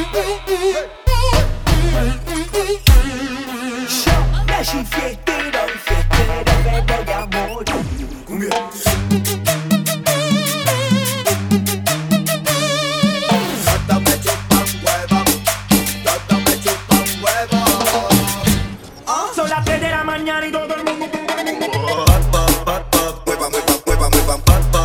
Nací fiestero, fiestero, me voy a morir. Todos me chupan huevo, todos me chupan huevo. Son las 3 de la mañana y todo el mundo. Muevan, muevan, muevan, muevan.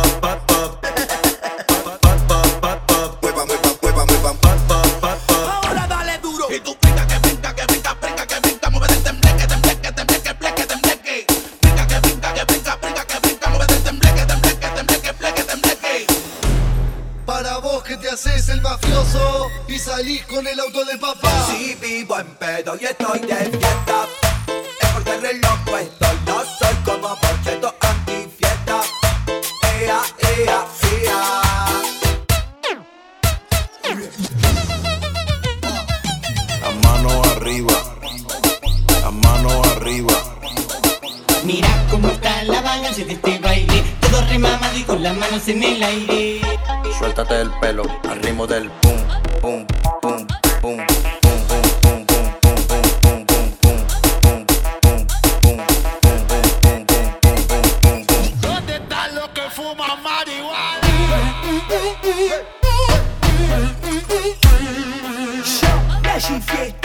Muevan, muevan, muevan, muevan. Ahora dale duro. Y tú brinca, que brinca, que brinca, brinca, que brinca, muévete el tembleque, tembleque, tembleque, pleque, tembleque. Brinca, que brinca, que brinca, brinca, que brinca, muévete el tembleque, tembleque, tembleque, pleque, tembleque. Para vos que te haces el mafioso y salís con el auto de papá. Si vivo en pedo y estoy de fiesta, es porque el reloj puesto. No soy como Porcheto antifiesta. Ea, ea, ea. La mano arriba, la mano arriba. Mira cómo está la vagancia de este baile. Todo remamado y con las manos en el aire. Suéltate el pelo al ritmo del pum, pum, pum, pum, pum, pum, pum, pum, pum, pum, pum, pum, pum. ¿Dónde están los que fuman marihuana? Nací fiestero.